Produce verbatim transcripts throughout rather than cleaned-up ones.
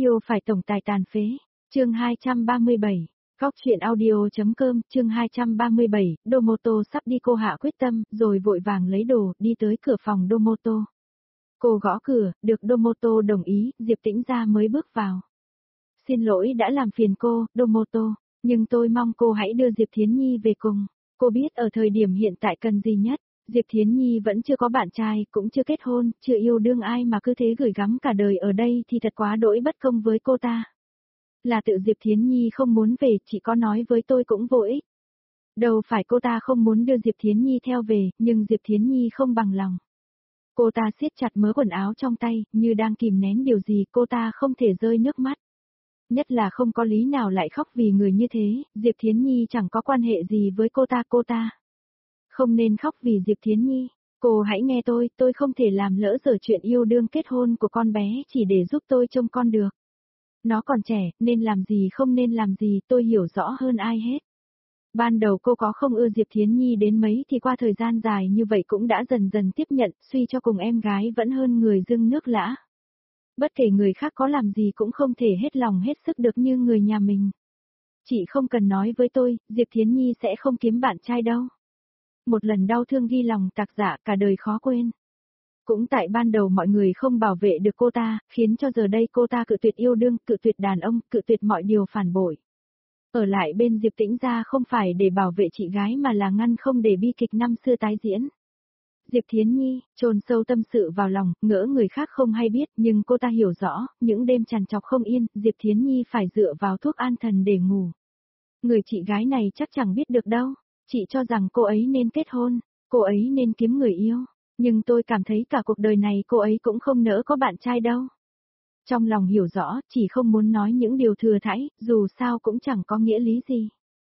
Yêu phải tổng tài tàn phế. Chương hai trăm ba mươi bảy. Góc truyện audio.com, chương hai trăm ba mươi bảy, Domoto sắp đi, cô hạ quyết tâm, rồi vội vàng lấy đồ, đi tới cửa phòng Domoto. Cô gõ cửa, được Domoto đồng ý, Diệp Tĩnh Gia mới bước vào. Xin lỗi đã làm phiền cô, Domoto, nhưng tôi mong cô hãy đưa Diệp Thiến Nhi về cùng. Cô biết ở thời điểm hiện tại cần gì nhất, Diệp Thiến Nhi vẫn chưa có bạn trai, cũng chưa kết hôn, chưa yêu đương ai mà cứ thế gửi gắm cả đời ở đây thì thật quá đỗi bất công với cô ta. Là tự Diệp Thiến Nhi không muốn về, chị có nói với tôi cũng vô ích. Đâu phải cô ta không muốn đưa Diệp Thiến Nhi theo về, nhưng Diệp Thiến Nhi không bằng lòng. Cô ta siết chặt mớ quần áo trong tay, như đang kìm nén điều gì, cô ta không thể rơi nước mắt. Nhất là không có lý nào lại khóc vì người như thế, Diệp Thiến Nhi chẳng có quan hệ gì với cô ta, cô ta. Không nên khóc vì Diệp Thiến Nhi, cô hãy nghe tôi, tôi không thể làm lỡ dở chuyện yêu đương kết hôn của con bé chỉ để giúp tôi trông con được. Nó còn trẻ, nên làm gì không nên làm gì tôi hiểu rõ hơn ai hết. Ban đầu cô có không ưa Diệp Thiến Nhi đến mấy thì qua thời gian dài như vậy cũng đã dần dần tiếp nhận, suy cho cùng em gái vẫn hơn người dưng nước lã. Bất kể người khác có làm gì cũng không thể hết lòng hết sức được như người nhà mình. Chị không cần nói với tôi, Diệp Thiến Nhi sẽ không kiếm bạn trai đâu. Một lần đau thương ghi lòng tạc dạ cả đời khó quên. Cũng tại ban đầu mọi người không bảo vệ được cô ta, khiến cho giờ đây cô ta cự tuyệt yêu đương, cự tuyệt đàn ông, cự tuyệt mọi điều phản bội. Ở lại bên Diệp Tĩnh Gia không phải để bảo vệ chị gái mà là ngăn không để bi kịch năm xưa tái diễn. Diệp Thiến Nhi, chôn sâu tâm sự vào lòng, ngỡ người khác không hay biết, nhưng cô ta hiểu rõ, những đêm trằn trọc không yên, Diệp Thiến Nhi phải dựa vào thuốc an thần để ngủ. Người chị gái này chắc chẳng biết được đâu, chị cho rằng cô ấy nên kết hôn, cô ấy nên kiếm người yêu, nhưng tôi cảm thấy cả cuộc đời này cô ấy cũng không nỡ có bạn trai đâu. Trong lòng hiểu rõ, chỉ không muốn nói những điều thừa thãi, dù sao cũng chẳng có nghĩa lý gì.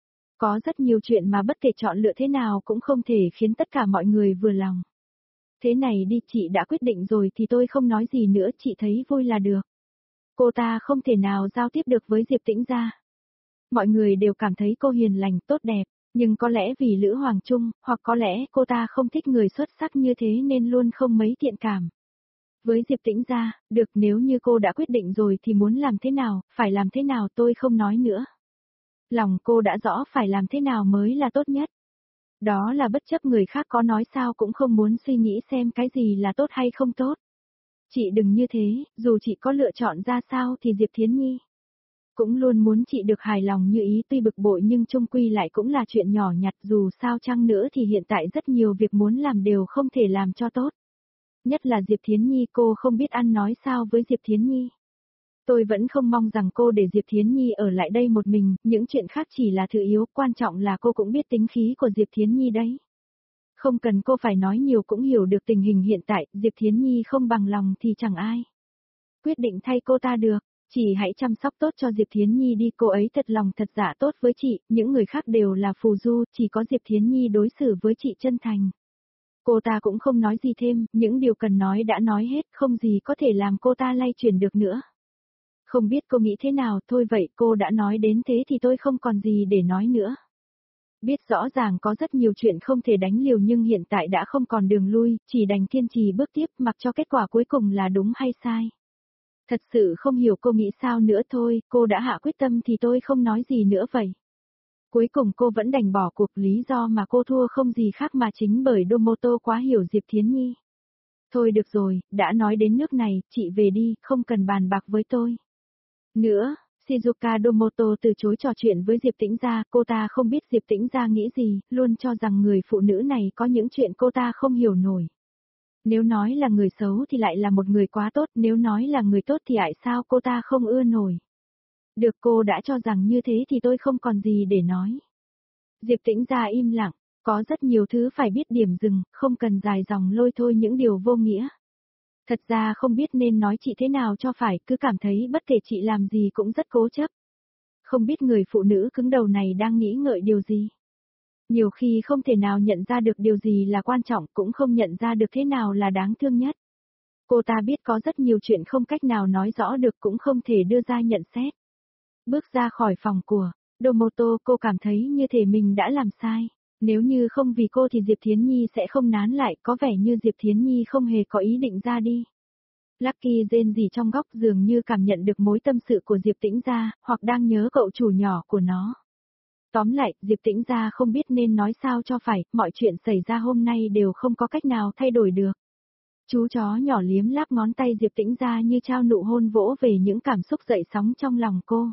Có rất nhiều chuyện mà bất kể chọn lựa thế nào cũng không thể khiến tất cả mọi người vừa lòng. Thế này đi, chị đã quyết định rồi thì tôi không nói gì nữa, chị thấy vui là được. Cô ta không thể nào giao tiếp được với Diệp Tĩnh Gia. Mọi người đều cảm thấy cô hiền lành, tốt đẹp, nhưng có lẽ vì Lữ Hoàng Trung, hoặc có lẽ cô ta không thích người xuất sắc như thế nên luôn không mấy thiện cảm. Với Diệp Tĩnh Gia, được, nếu như cô đã quyết định rồi thì muốn làm thế nào, phải làm thế nào tôi không nói nữa. Lòng cô đã rõ phải làm thế nào mới là tốt nhất. Đó là bất chấp người khác có nói sao cũng không muốn suy nghĩ xem cái gì là tốt hay không tốt. Chị đừng như thế, dù chị có lựa chọn ra sao thì Diệp Thiến Nhi cũng luôn muốn chị được hài lòng như ý, tuy bực bội nhưng chung quy lại cũng là chuyện nhỏ nhặt, dù sao chăng nữa thì hiện tại rất nhiều việc muốn làm đều không thể làm cho tốt. Nhất là Diệp Thiến Nhi, cô không biết ăn nói sao với Diệp Thiến Nhi. Tôi vẫn không mong rằng cô để Diệp Thiến Nhi ở lại đây một mình, những chuyện khác chỉ là thứ yếu, quan trọng là cô cũng biết tính khí của Diệp Thiến Nhi đấy. Không cần cô phải nói nhiều cũng hiểu được tình hình hiện tại, Diệp Thiến Nhi không bằng lòng thì chẳng ai quyết định thay cô ta được, chỉ hãy chăm sóc tốt cho Diệp Thiến Nhi đi, cô ấy thật lòng thật dạ tốt với chị, những người khác đều là phù du, chỉ có Diệp Thiến Nhi đối xử với chị chân thành. Cô ta cũng không nói gì thêm, những điều cần nói đã nói hết, không gì có thể làm cô ta lay chuyển được nữa. Không biết cô nghĩ thế nào, thôi vậy cô đã nói đến thế thì tôi không còn gì để nói nữa. Biết rõ ràng có rất nhiều chuyện không thể đánh liều nhưng hiện tại đã không còn đường lui, chỉ đành kiên trì bước tiếp mặc cho kết quả cuối cùng là đúng hay sai. Thật sự không hiểu cô nghĩ sao nữa, thôi, cô đã hạ quyết tâm thì tôi không nói gì nữa vậy. Cuối cùng cô vẫn đành bỏ cuộc, lý do mà cô thua không gì khác mà chính bởi Domoto quá hiểu Diệp Thiến Nhi. Thôi được rồi, đã nói đến nước này, chị về đi, không cần bàn bạc với tôi nữa. Shizuka Domoto từ chối trò chuyện với Diệp Tĩnh Gia, cô ta không biết Diệp Tĩnh Gia nghĩ gì, luôn cho rằng người phụ nữ này có những chuyện cô ta không hiểu nổi. Nếu nói là người xấu thì lại là một người quá tốt, nếu nói là người tốt thì tại sao cô ta không ưa nổi. Được, cô đã cho rằng như thế thì tôi không còn gì để nói. Diệp Tĩnh Gia im lặng, có rất nhiều thứ phải biết điểm dừng, không cần dài dòng lôi thôi những điều vô nghĩa. Thật ra không biết nên nói chị thế nào cho phải, cứ cảm thấy bất kể chị làm gì cũng rất cố chấp. Không biết người phụ nữ cứng đầu này đang nghĩ ngợi điều gì. Nhiều khi không thể nào nhận ra được điều gì là quan trọng, cũng không nhận ra được thế nào là đáng thương nhất. Cô ta biết có rất nhiều chuyện không cách nào nói rõ được, cũng không thể đưa ra nhận xét. Bước ra khỏi phòng của Domoto, cô cảm thấy như thể mình đã làm sai. Nếu như không vì cô thì Diệp Thiến Nhi sẽ không nán lại, có vẻ như Diệp Thiến Nhi không hề có ý định ra đi. Lucky rên rỉ trong góc dường như cảm nhận được mối tâm sự của Diệp Tĩnh Gia, hoặc đang nhớ cậu chủ nhỏ của nó. Tóm lại, Diệp Tĩnh Gia không biết nên nói sao cho phải, mọi chuyện xảy ra hôm nay đều không có cách nào thay đổi được. Chú chó nhỏ liếm láp ngón tay Diệp Tĩnh Gia như trao nụ hôn vỗ về những cảm xúc dậy sóng trong lòng cô.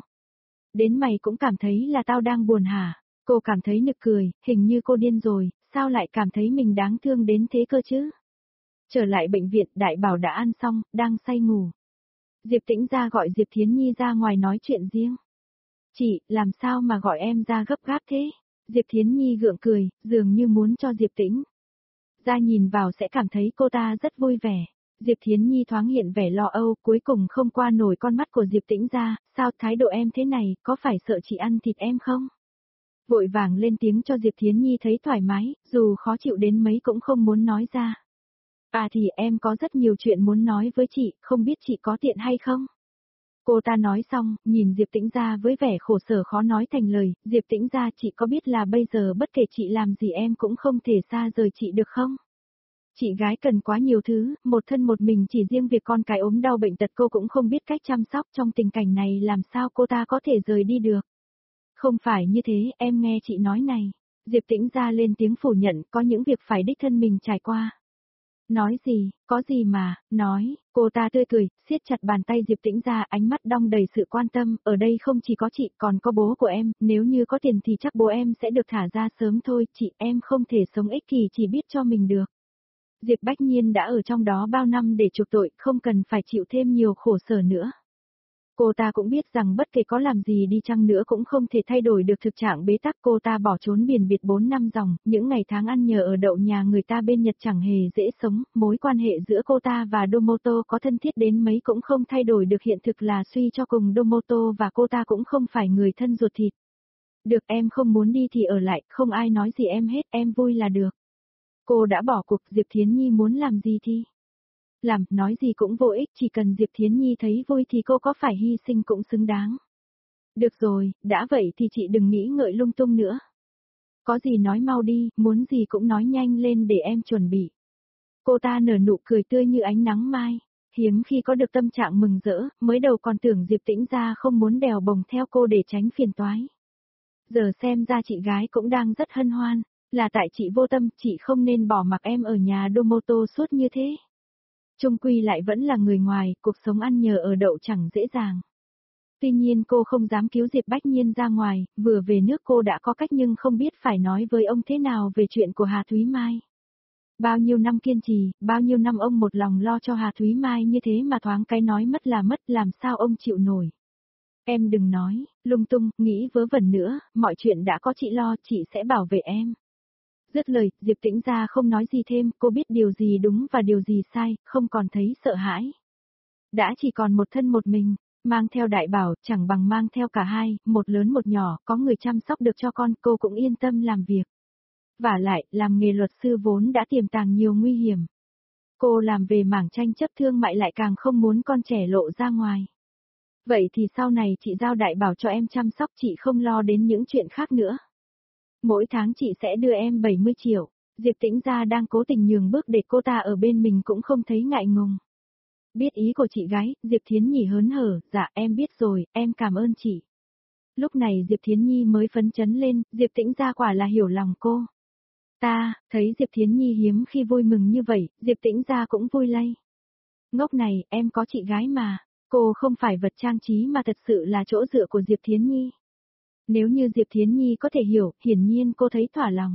Đến mày cũng cảm thấy là tao đang buồn hả? Cô cảm thấy nực cười, hình như cô điên rồi, sao lại cảm thấy mình đáng thương đến thế cơ chứ? Trở lại bệnh viện, Đại Bảo đã ăn xong, đang say ngủ. Diệp Tĩnh Gia gọi Diệp Thiến Nhi ra ngoài nói chuyện riêng. Chị, làm sao mà gọi em ra gấp gáp thế? Diệp Thiến Nhi gượng cười, dường như muốn cho Diệp Tĩnh Gia nhìn vào sẽ cảm thấy cô ta rất vui vẻ. Diệp Thiến Nhi thoáng hiện vẻ lo âu, cuối cùng không qua nổi con mắt của Diệp Tĩnh Gia, sao thái độ em thế này, có phải sợ chị ăn thịt em không? Vội vàng lên tiếng cho Diệp Thiến Nhi thấy thoải mái, dù khó chịu đến mấy cũng không muốn nói ra. À thì em có rất nhiều chuyện muốn nói với chị, không biết chị có tiện hay không? Cô ta nói xong, nhìn Diệp Tĩnh Gia với vẻ khổ sở khó nói thành lời, Diệp Tĩnh Gia chị có biết là bây giờ bất kể chị làm gì em cũng không thể xa rời chị được không? Chị gái cần quá nhiều thứ, một thân một mình chỉ riêng việc con cái ốm đau bệnh tật cô cũng không biết cách chăm sóc trong tình cảnh này làm sao cô ta có thể rời đi được. Không phải như thế, em nghe chị nói này. Diệp Tĩnh Gia lên tiếng phủ nhận, có những việc phải đích thân mình trải qua. Nói gì, có gì mà, nói, cô ta tươi cười, siết chặt bàn tay Diệp Tĩnh Gia, ánh mắt đong đầy sự quan tâm, ở đây không chỉ có chị, còn có bố của em, nếu như có tiền thì chắc bố em sẽ được thả ra sớm thôi, chị em không thể sống ích kỷ chỉ biết cho mình được. Diệp Bách Nhiên đã ở trong đó bao năm để chuộc tội, không cần phải chịu thêm nhiều khổ sở nữa. Cô ta cũng biết rằng bất kể có làm gì đi chăng nữa cũng không thể thay đổi được thực trạng bế tắc, cô ta bỏ trốn biển biệt bốn năm dòng, những ngày tháng ăn nhờ ở đậu nhà người ta bên Nhật chẳng hề dễ sống, mối quan hệ giữa cô ta và Domoto có thân thiết đến mấy cũng không thay đổi được hiện thực là suy cho cùng Domoto và cô ta cũng không phải người thân ruột thịt. Được, em không muốn đi thì ở lại, không ai nói gì em hết, em vui là được. Cô đã bỏ cuộc, Diệp Thiến Nhi muốn làm gì thì làm, nói gì cũng vô ích, chỉ cần Diệp Thiến Nhi thấy vui thì cô có phải hy sinh cũng xứng đáng. Được rồi, đã vậy thì chị đừng nghĩ ngợi lung tung nữa. Có gì nói mau đi, muốn gì cũng nói nhanh lên để em chuẩn bị. Cô ta nở nụ cười tươi như ánh nắng mai, hiếm khi có được tâm trạng mừng rỡ, mới đầu còn tưởng Diệp Tĩnh Gia không muốn đèo bồng theo cô để tránh phiền toái. Giờ xem ra chị gái cũng đang rất hân hoan, là tại chị vô tâm, chị không nên bỏ mặc em ở nhà Domoto suốt như thế. Chung quy lại vẫn là người ngoài, cuộc sống ăn nhờ ở đậu chẳng dễ dàng. Tuy nhiên cô không dám cứu Diệp Bách Nhiên ra ngoài, vừa về nước cô đã có cách nhưng không biết phải nói với ông thế nào về chuyện của Hà Thúy Mai. Bao nhiêu năm kiên trì, bao nhiêu năm ông một lòng lo cho Hà Thúy Mai như thế mà thoáng cái nói mất là mất, làm sao ông chịu nổi. Em đừng nói, lung tung, nghĩ vớ vẩn nữa, mọi chuyện đã có chị lo, chị sẽ bảo vệ em. Dứt lời, Diệp Tĩnh Gia không nói gì thêm, cô biết điều gì đúng và điều gì sai, không còn thấy sợ hãi. Đã chỉ còn một thân một mình, mang theo Đại Bảo, chẳng bằng mang theo cả hai, một lớn một nhỏ, có người chăm sóc được cho con, cô cũng yên tâm làm việc. Vả lại, làm nghề luật sư vốn đã tiềm tàng nhiều nguy hiểm. Cô làm về mảng tranh chấp thương mại lại càng không muốn con trẻ lộ ra ngoài. Vậy thì sau này chị giao Đại Bảo cho em chăm sóc, chị không lo đến những chuyện khác nữa. Mỗi tháng chị sẽ đưa em bảy mươi triệu, Diệp Tĩnh Gia đang cố tình nhường bước để cô ta ở bên mình cũng không thấy ngại ngùng. Biết ý của chị gái, Diệp Thiến Nhi hớn hở, dạ em biết rồi, em cảm ơn chị. Lúc này Diệp Thiến Nhi mới phấn chấn lên, Diệp Tĩnh Gia quả là hiểu lòng cô. Ta, thấy Diệp Thiến Nhi hiếm khi vui mừng như vậy, Diệp Tĩnh Gia cũng vui lây. Ngốc này, em có chị gái mà, cô không phải vật trang trí mà thật sự là chỗ dựa của Diệp Thiến Nhi. Nếu như Diệp Thiến Nhi có thể hiểu, hiển nhiên cô thấy thỏa lòng.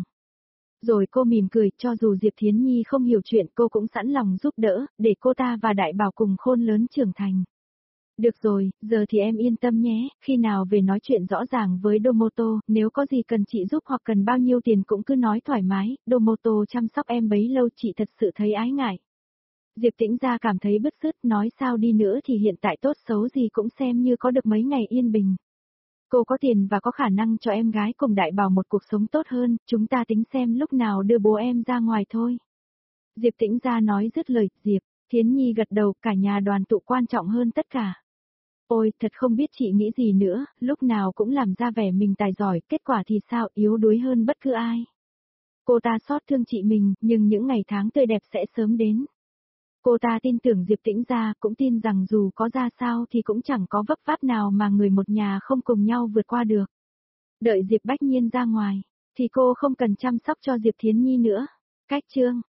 Rồi cô mỉm cười, cho dù Diệp Thiến Nhi không hiểu chuyện cô cũng sẵn lòng giúp đỡ, để cô ta và Đại Bảo cùng khôn lớn trưởng thành. Được rồi, giờ thì em yên tâm nhé, khi nào về nói chuyện rõ ràng với Domoto, nếu có gì cần chị giúp hoặc cần bao nhiêu tiền cũng cứ nói thoải mái, Domoto chăm sóc em bấy lâu chị thật sự thấy ái ngại. Diệp Tĩnh Gia cảm thấy bứt rứt, nói sao đi nữa thì hiện tại tốt xấu gì cũng xem như có được mấy ngày yên bình. Cô có tiền và có khả năng cho em gái cùng Đại Bảo một cuộc sống tốt hơn, chúng ta tính xem lúc nào đưa bố em ra ngoài thôi. Diệp Tĩnh Gia nói dứt lời, Diệp Thiến Nhi gật đầu, cả nhà đoàn tụ quan trọng hơn tất cả. Ôi, thật không biết chị nghĩ gì nữa, lúc nào cũng làm ra vẻ mình tài giỏi, kết quả thì sao, yếu đuối hơn bất cứ ai. Cô ta xót thương chị mình, nhưng những ngày tháng tươi đẹp sẽ sớm đến. Cô ta tin tưởng Diệp Tĩnh ra, cũng tin rằng dù có ra sao thì cũng chẳng có vấp váp nào mà người một nhà không cùng nhau vượt qua được. Đợi Diệp Bách Nhiên ra ngoài, thì cô không cần chăm sóc cho Diệp Thiến Nhi nữa. Cách chương